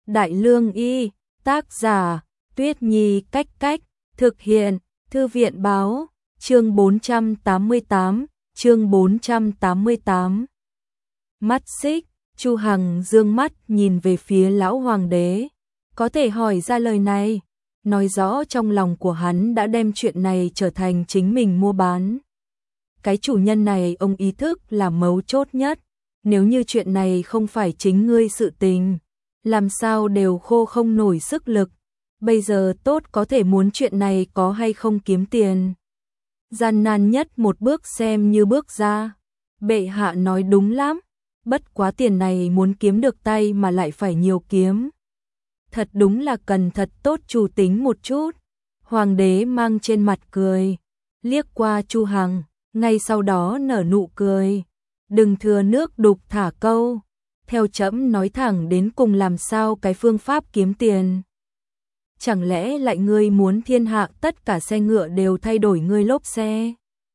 Đại Lương Y, tác giả, Tuyết Nhi Cách Cách, thực hiện, Thư viện Báo, chương 488, chương 488. Mắt xích, Chu Hằng dương mắt nhìn về phía lão hoàng đế, có thể hỏi ra lời này, nói rõ trong lòng của hắn đã đem chuyện này trở thành chính mình mua bán. Cái chủ nhân này ông ý thức là mấu chốt nhất, nếu như chuyện này không phải chính ngươi sự tình, làm sao đều khô không nổi sức lực, bây giờ tốt có thể muốn chuyện này có hay không kiếm tiền. Gian nan nhất một bước xem như bước ra, bệ hạ nói đúng lắm, bất quá tiền này muốn kiếm được tay mà lại phải nhiều kiếm. Thật đúng là cần thật tốt chủ tính một chút. Hoàng đế mang trên mặt cười, liếc qua Chu Hằng, ngay sau đó nở nụ cười. Đừng thừa nước đục thả câu, theo trẫm nói thẳng đến cùng làm sao cái phương pháp kiếm tiền. Chẳng lẽ lại ngươi muốn thiên hạ tất cả xe ngựa đều thay đổi ngươi lốp xe?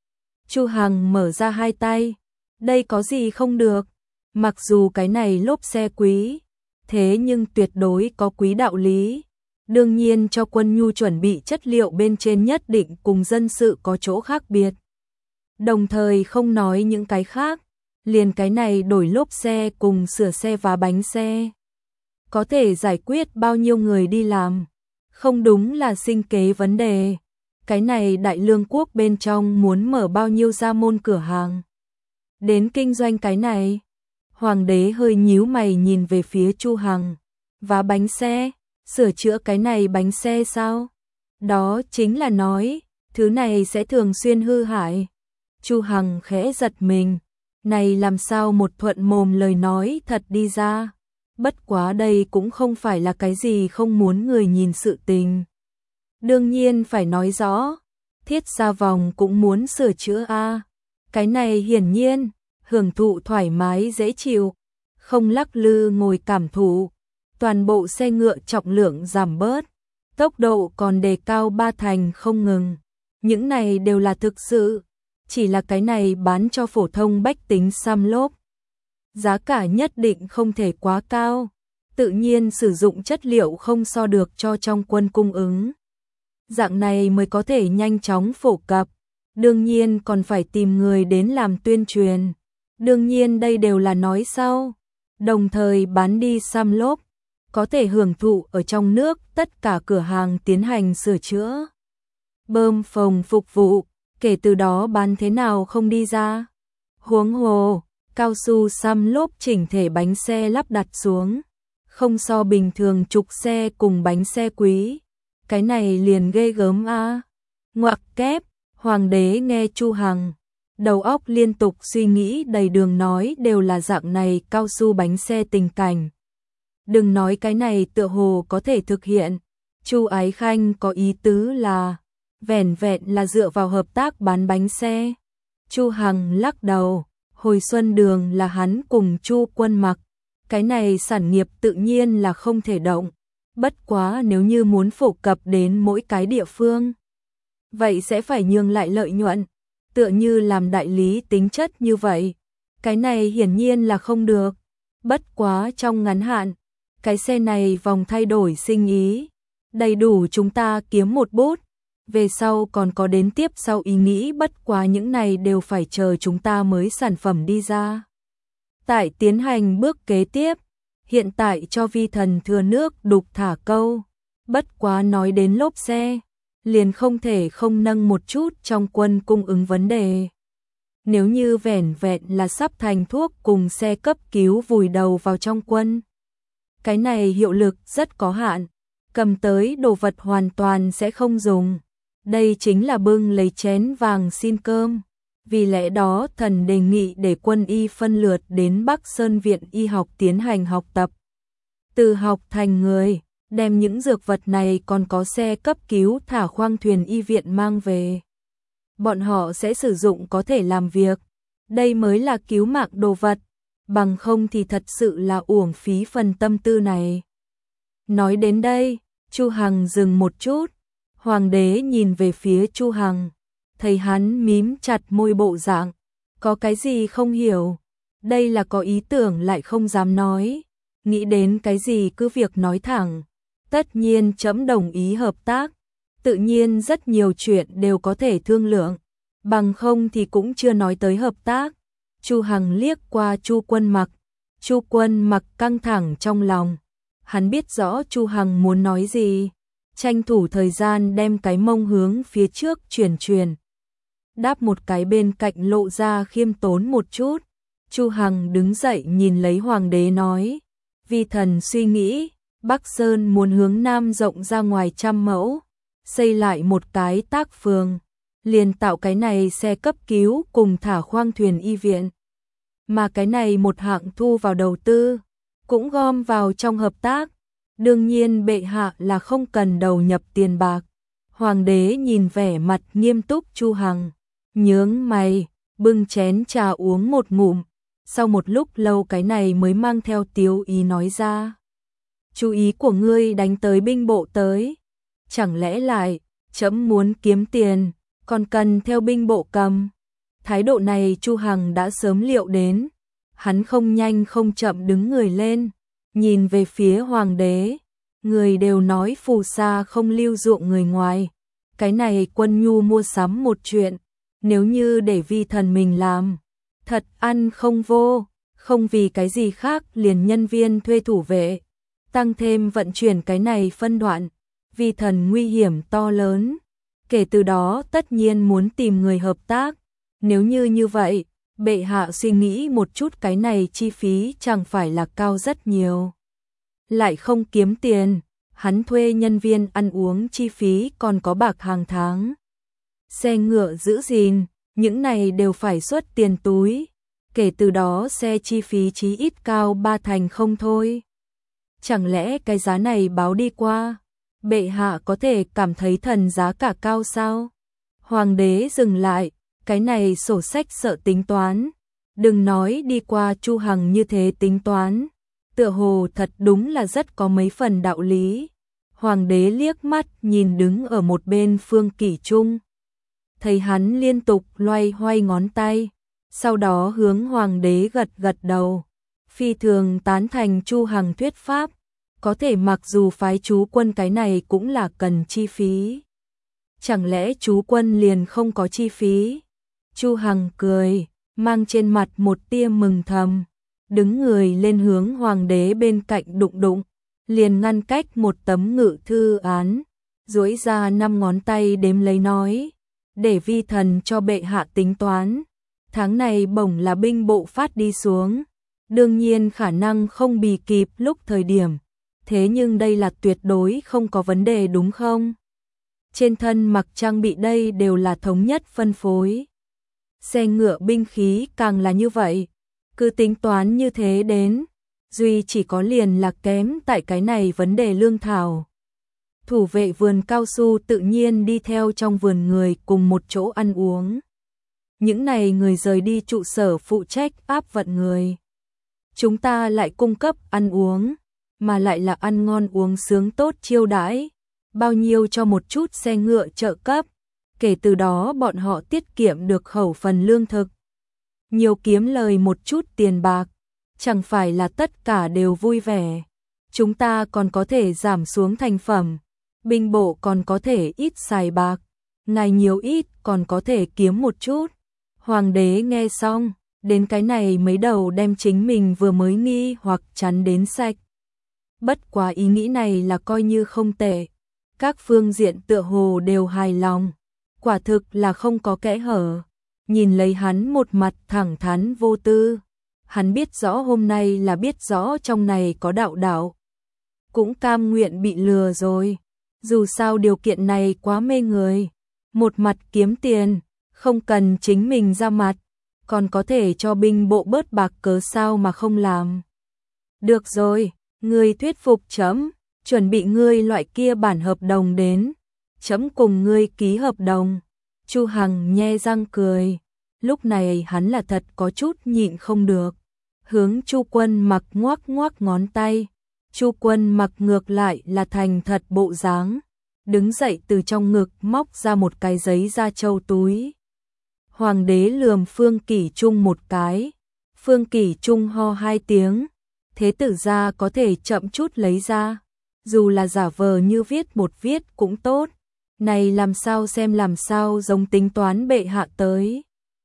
Chu Hằng mở ra hai tay, đây có gì không được, mặc dù cái này lốp xe quý, thế nhưng tuyệt đối có quý đạo lý. Đương nhiên cho quân nhu chuẩn bị chất liệu bên trên nhất định cùng dân sự có chỗ khác biệt. Đồng thời không nói những cái khác, liền cái này đổi lốp xe cùng sửa xe và bánh xe, có thể giải quyết bao nhiêu người đi làm, không đúng là sinh kế vấn đề. Cái này Đại Lương quốc bên trong muốn mở bao nhiêu gia môn cửa hàng đến kinh doanh cái này. Hoàng đế hơi nhíu mày nhìn về phía Chu Hằng, và bánh xe, sửa chữa cái này bánh xe sao? Đó chính là nói, thứ này sẽ thường xuyên hư hại. Chu Hằng khẽ giật mình, này làm sao một thuận mồm lời nói thật đi ra. Bất quá đây cũng không phải là cái gì không muốn người nhìn sự tình. Đương nhiên phải nói rõ, thiết gia vòng cũng muốn sửa chữa a. Cái này hiển nhiên, hưởng thụ thoải mái dễ chịu, không lắc lư ngồi cảm thụ. Toàn bộ xe ngựa trọng lượng giảm bớt, tốc độ còn đề cao 3 thành không ngừng. Những này đều là thực sự, chỉ là cái này bán cho phổ thông bách tính xăm lốp. Giá cả nhất định không thể quá cao, tự nhiên sử dụng chất liệu không so được cho trong quân cung ứng. Dạng này mới có thể nhanh chóng phổ cập, đương nhiên còn phải tìm người đến làm tuyên truyền. Đương nhiên đây đều là nói sau, đồng thời bán đi xăm lốp, có thể hưởng thụ ở trong nước tất cả cửa hàng tiến hành sửa chữa, bơm phồng phục vụ, kể từ đó bán thế nào không đi ra. Huống hồ, cao su xăm lốp chỉnh thể bánh xe lắp đặt xuống, không so bình thường trục xe cùng bánh xe quý, cái này liền ghê gớm a. Ngoặc kép, hoàng đế nghe Chu Hằng, đầu óc liên tục suy nghĩ đầy đường nói đều là dạng này cao su bánh xe tình cảnh. Đừng nói cái này tựa hồ có thể thực hiện. Chu Ái Khanh có ý tứ là vẻn vẹn là dựa vào hợp tác bán bánh xe. Chu Hằng lắc đầu, hồi xuân đường là hắn cùng Chu Quân Mặc, cái này sản nghiệp tự nhiên là không thể động. Bất quá nếu như muốn phổ cập đến mỗi cái địa phương, vậy sẽ phải nhường lại lợi nhuận, tựa như làm đại lý tính chất như vậy. Cái này hiển nhiên là không được. Bất quá trong ngắn hạn, cái xe này vòng thay đổi sinh ý, đầy đủ chúng ta kiếm một bút. Về sau còn có đến tiếp sau ý nghĩ, bất quá những này đều phải chờ chúng ta mới sản phẩm đi ra. Tại tiến hành bước kế tiếp, hiện tại cho vi thần thừa nước đục thả câu. Bất quá nói đến lốp xe, liền không thể không nâng một chút trong quân cung ứng vấn đề. Nếu như vẻn vẹn là sắp thành thuốc cùng xe cấp cứu vùi đầu vào trong quân, cái này hiệu lực rất có hạn, cầm tới đồ vật hoàn toàn sẽ không dùng. Đây chính là bưng lấy chén vàng xin cơm. Vì lẽ đó thần đề nghị để quân y phân lượt đến Bắc Sơn Viện Y học tiến hành học tập. Từ học thành người, đem những dược vật này còn có xe cấp cứu thả khoang thuyền y viện mang về. Bọn họ sẽ sử dụng có thể làm việc. Đây mới là cứu mạng đồ vật, bằng không thì thật sự là uổng phí phần tâm tư này. Nói đến đây, Chu Hằng dừng một chút. Hoàng đế nhìn về phía Chu Hằng, thấy hắn mím chặt môi bộ dạng, có cái gì không hiểu. Đây là có ý tưởng lại không dám nói. nghĩ đến cái gì cứ việc nói thẳng. Tất nhiên trẫm đồng ý hợp tác, tự nhiên rất nhiều chuyện đều có thể thương lượng, bằng không thì cũng chưa nói tới hợp tác. Chu Hằng liếc qua Chu Quân Mặc, Chu Quân Mặc căng thẳng trong lòng, hắn biết rõ Chu Hằng muốn nói gì, tranh thủ thời gian đem cái mông hướng phía trước chuyển, đáp một cái bên cạnh lộ ra khiêm tốn một chút. Chu Hằng đứng dậy nhìn lấy hoàng đế nói, vi thần suy nghĩ, Bắc Sơn muốn hướng Nam rộng ra ngoài 100 mẫu, xây lại một cái tác phường, liền tạo cái này xe cấp cứu cùng thả khoang thuyền y viện. Mà cái này một hạng thu vào đầu tư, cũng gom vào trong hợp tác, đương nhiên bệ hạ là không cần đầu nhập tiền bạc. Hoàng đế nhìn vẻ mặt nghiêm túc Chu Hằng, nhướng mày, bưng chén trà uống một ngụm, sau một lúc lâu cái này mới mang theo tiếu ý nói ra. Chú ý của ngươi đánh tới binh bộ tới, chẳng lẽ lại, trẫm muốn kiếm tiền, còn cần theo binh bộ cầm. Thái độ này Chu Hằng đã sớm liệu đến, hắn không nhanh không chậm đứng người lên, nhìn về phía hoàng đế, người đều nói phù sa không lưu ruộng người ngoài, cái này quân nhu mua sắm một chuyện, nếu như để vi thần mình làm, thật ăn không vô, không vì cái gì khác liền nhân viên thuê thủ vệ, tăng thêm vận chuyển cái này phân đoạn, vi thần nguy hiểm to lớn, kể từ đó tất nhiên muốn tìm người hợp tác, nếu như vậy, bệ hạ suy nghĩ một chút cái này chi phí chẳng phải là cao rất nhiều. Lại không kiếm tiền, hắn thuê nhân viên ăn uống chi phí còn có bạc hàng tháng. Xe ngựa giữ gìn, những này đều phải xuất tiền túi, kể từ đó xe chi phí chí ít cao 3 thành không thôi. Chẳng lẽ cái giá này báo đi qua, bệ hạ có thể cảm thấy thần giá cả cao sao? Hoàng đế dừng lại, cái này sổ sách sợ tính toán, đừng nói đi qua Chu Hằng như thế tính toán, tựa hồ thật đúng là rất có mấy phần đạo lý. Hoàng đế liếc mắt nhìn đứng ở một bên Phương Kỷ Trung, thấy hắn liên tục loay hoay ngón tay, sau đó hướng hoàng đế gật gật đầu, phi thường tán thành Chu Hằng thuyết pháp, có thể mặc dù phái chú quân cái này cũng là cần chi phí. Chẳng lẽ chú quân liền không có chi phí? Chu Hằng cười, mang trên mặt một tia mừng thầm, đứng người lên hướng hoàng đế bên cạnh đụng, liền ngăn cách một tấm ngự thư án, duỗi ra 5 ngón tay đếm lấy nói, để vi thần cho bệ hạ tính toán, tháng này bổng là binh bộ phát đi xuống, đương nhiên khả năng không bì kịp lúc thời điểm, thế nhưng đây là tuyệt đối không có vấn đề đúng không? Trên thân mặc trang bị đây đều là thống nhất phân phối. Xe ngựa binh khí càng là như vậy, cứ tính toán như thế đến, duy chỉ có liền là kém tại cái này vấn đề lương thảo. Thủ vệ vườn cao su tự nhiên đi theo trong vườn người cùng một chỗ ăn uống. Những này người rời đi trụ sở phụ trách áp vận người. Chúng ta lại cung cấp ăn uống, mà lại là ăn ngon uống sướng tốt chiêu đãi, bao nhiêu cho một chút xe ngựa trợ cấp, kể từ đó bọn họ tiết kiệm được khẩu phần lương thực. Nhiều kiếm lời một chút tiền bạc, chẳng phải là tất cả đều vui vẻ. Chúng ta còn có thể giảm xuống thành phẩm, binh bộ còn có thể ít xài bạc, ngài nhiều ít còn có thể kiếm một chút. Hoàng đế nghe xong, đến cái này mấy đầu đem chính mình vừa mới nghi hoặc chắn đến sạch. Bất quá ý nghĩ này là coi như không tệ, các phương diện tựa hồ đều hài lòng, quả thực là không có kẽ hở. Nhìn lấy hắn một mặt thẳng thắn vô tư, hắn biết rõ hôm nay là biết rõ trong này có đạo, cũng cam nguyện bị lừa rồi, dù sao điều kiện này quá mê người, một mặt kiếm tiền, không cần chính mình ra mặt, còn có thể cho binh bộ bớt bạc cớ sao mà không làm. Được rồi, ngươi thuyết phục trẫm, chuẩn bị ngươi loại kia bản hợp đồng đến, trẫm cùng ngươi ký hợp đồng. Chu Hằng nhe răng cười, lúc này hắn là thật có chút nhịn không được, hướng Chu Quân Mặc ngoắc ngón tay. Chu Quân Mặc ngược lại là thành thật bộ dáng, đứng dậy từ trong ngực móc ra một cái giấy da trâu túi. Hoàng đế lườm Phương Kỷ Trung một cái, Phương Kỷ Trung ho 2 tiếng, thế tử gia có thể chậm chút lấy ra, dù là giả vờ như viết một viết cũng tốt. Này làm sao xem làm sao giống tính toán bệ hạ tới.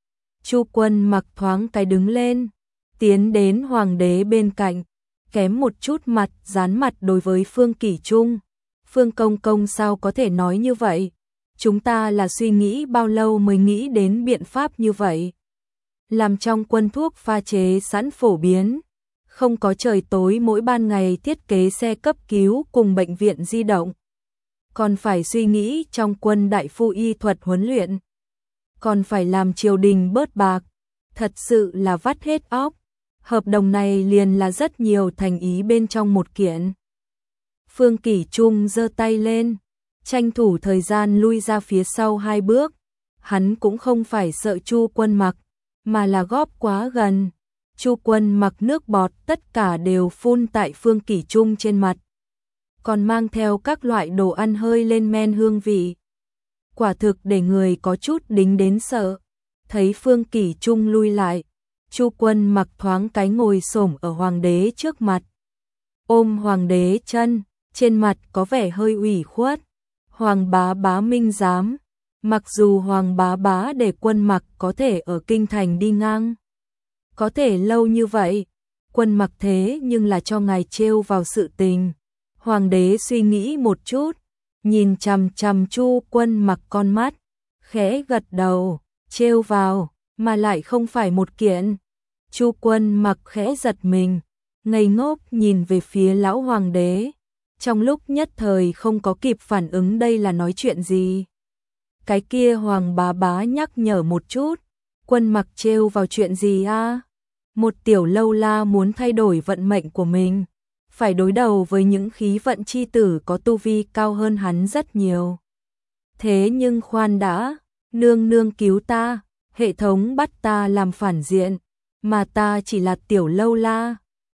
Chu Quân Mặc thoáng cái đứng lên, tiến đến hoàng đế bên cạnh, kém một chút mặt dán mặt đối với Phương Kỷ Trung. Phương công công sao có thể nói như vậy? Chúng ta là suy nghĩ bao lâu mới nghĩ đến biện pháp như vậy? Làm trong quân thuốc pha chế sẵn phổ biến, không có trời tối mỗi ban ngày thiết kế xe cấp cứu cùng bệnh viện di động. Còn phải suy nghĩ trong quân đại phu y thuật huấn luyện. Còn phải làm triều đình bớt bạc. Thật sự là vắt hết óc. Hợp đồng này liền là rất nhiều thành ý bên trong một kiện. Phương Kỷ Trung giơ tay lên, tranh thủ thời gian lui ra phía sau 2 bước. Hắn cũng không phải sợ Chu Quân Mặc, mà là góp quá gần. Chu Quân Mặc nước bọt tất cả đều phun tại Phương Kỷ Trung trên mặt, còn mang theo các loại đồ ăn hơi lên men hương vị. Quả thực để người có chút đính đến sợ. Thấy Phương Kỷ Trung lui lại, Chu Quân Mặc thoáng cái ngồi xổm ở hoàng đế trước mặt, ôm hoàng đế chân, trên mặt có vẻ hơi ủy khuất. Hoàng bá bá minh giám, mặc dù hoàng bá bá để Quân Mặc có thể ở kinh thành đi ngang, có thể lâu như vậy, Quân Mặc thế nhưng là cho ngài trêu vào sự tình. Hoàng đế suy nghĩ một chút, nhìn chằm chằm Chu Quân Mặc con mắt, khẽ gật đầu, trêu vào, mà lại không phải một kiện. Chu Quân Mặc khẽ giật mình, ngây ngốc nhìn về phía lão hoàng đế, trong lúc nhất thời không có kịp phản ứng đây là nói chuyện gì. Cái kia hoàng bá bá nhắc nhở một chút, Quân Mặc trêu vào chuyện gì a? Một tiểu lâu la muốn thay đổi vận mệnh của mình, phải đối đầu với những khí vận chi tử có tu vi cao hơn hắn rất nhiều. Thế nhưng khoan đã, nương nương cứu ta, hệ thống bắt ta làm phản diện, mà ta chỉ là tiểu lâu la,